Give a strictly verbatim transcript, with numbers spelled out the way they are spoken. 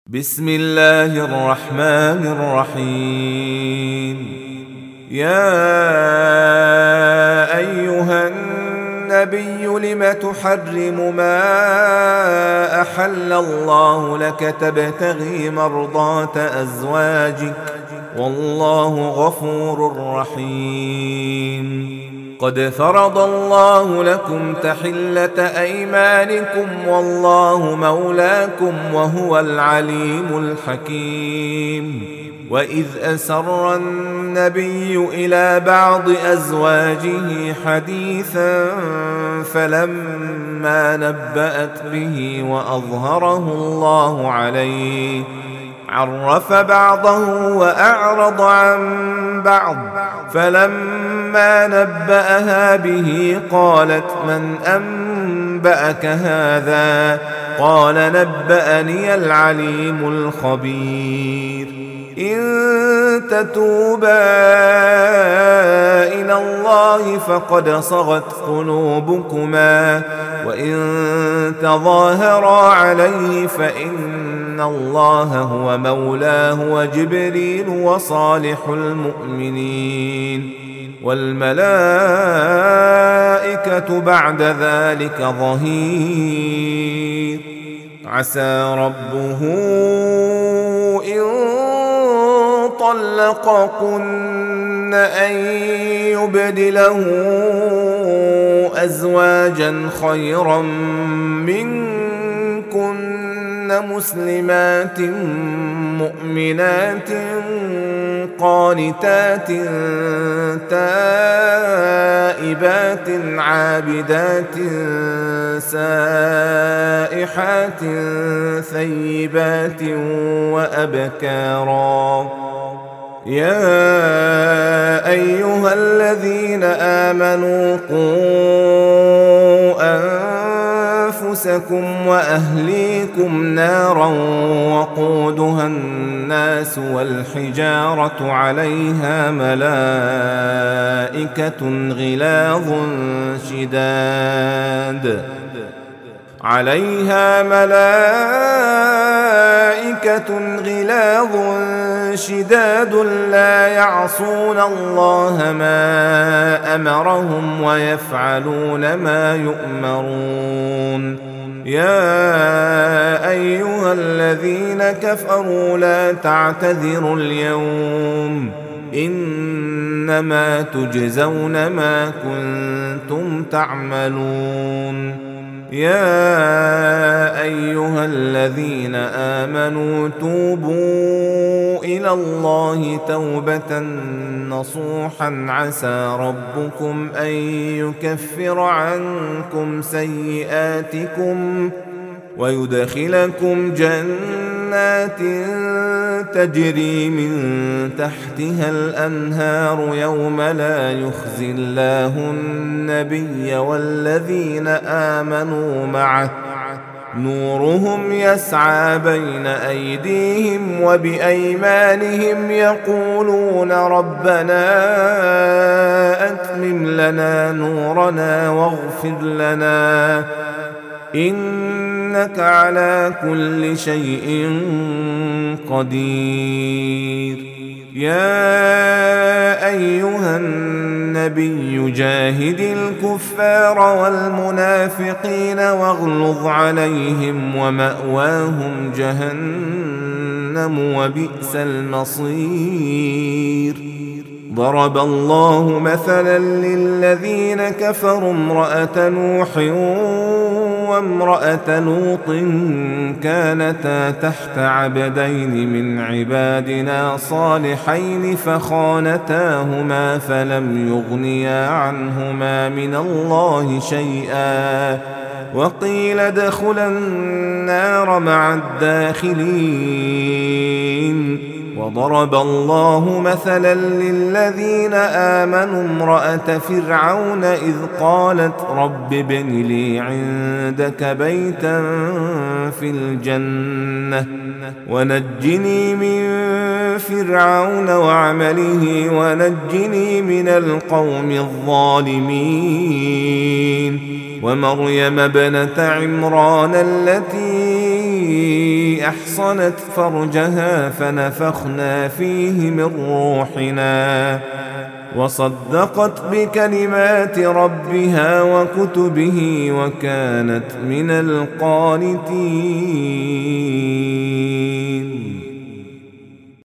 بسم الله الرحمن الرحيم. يا أيها النبي لم تحرم ما أحل الله لك تبتغي مرضات أزواجك والله غفور رحيم. قد فرض الله لكم تحلة أيمانكم والله مولاكم وهو العليم الحكيم. وإذ أسر النبي إلى بعض أزواجه حديثا فلما نبأت به وأظهره الله عليه عرف بعضه وأعرض عن بعض، فلما نبأها به قالت من أنبأك هذا؟ قال نبأني العليم الخبير. إن تتوبا إلى الله فقد صغت قلوبكما، وإن تظاهرا عليه فإن الله هو مولاه وجبريل وصالح المؤمنين والملائكة بعد ذلك ظهير. عسى ربه إن طلقكن أن يبدله أزواجا خيرا منكن مسلمات مؤمنات قانتات تائبات عابدات سائحات ثيبات وأبكارا. يا أيها الذين آمنوا قوا أنفسكم وأهليكم نارا وقودها الناس والحجارة عليها ملائكة غلاظ شداد عليها ملائكة غلاظ شداد لا يعصون الله ما أمرهم ويفعلون ما يؤمرون. يا أيها الذين كفروا لا تعتذروا اليوم إنما تجزون ما كنتم تعملون. يا أيها الذين آمنوا توبوا إلى الله توبة نصوحا عسى ربكم أن يكفر عنكم سيئاتكم ويدخلكم جنات تجري من تحتها الأنهار يوم لا يخزي الله النبي والذين آمنوا معه نورهم يسعى بين أيديهم وبأيمانهم يقولون ربنا أتمم لنا نورنا واغفر لنا إنك على كل شيء قدير. يا أيها النبي جاهد الكفار والمنافقين واغلظ عليهم ومأواهم جهنم وبئس المصير. ضرب الله مثلا للذين كفروا امرأة نوح وامرأة لوط كانتا تحت عبدين من عبادنا صالحين فخانتاهما فلم يغنيا عنهما من الله شيئا وقيل ادخلا النار مع الداخلين. وضرب الله مثلا للذين آمنوا امرأة فرعون إذ قالت رب ابن لي عندك بيتا في الجنة ونجني من فرعون وعمله ونجني من القوم الظالمين. ومريم ابنة عمران التي التي أحصنت فرجها فنفخنا فيه من روحنا وصدقت بكلمات ربها وكتبه وكانت من القانتين.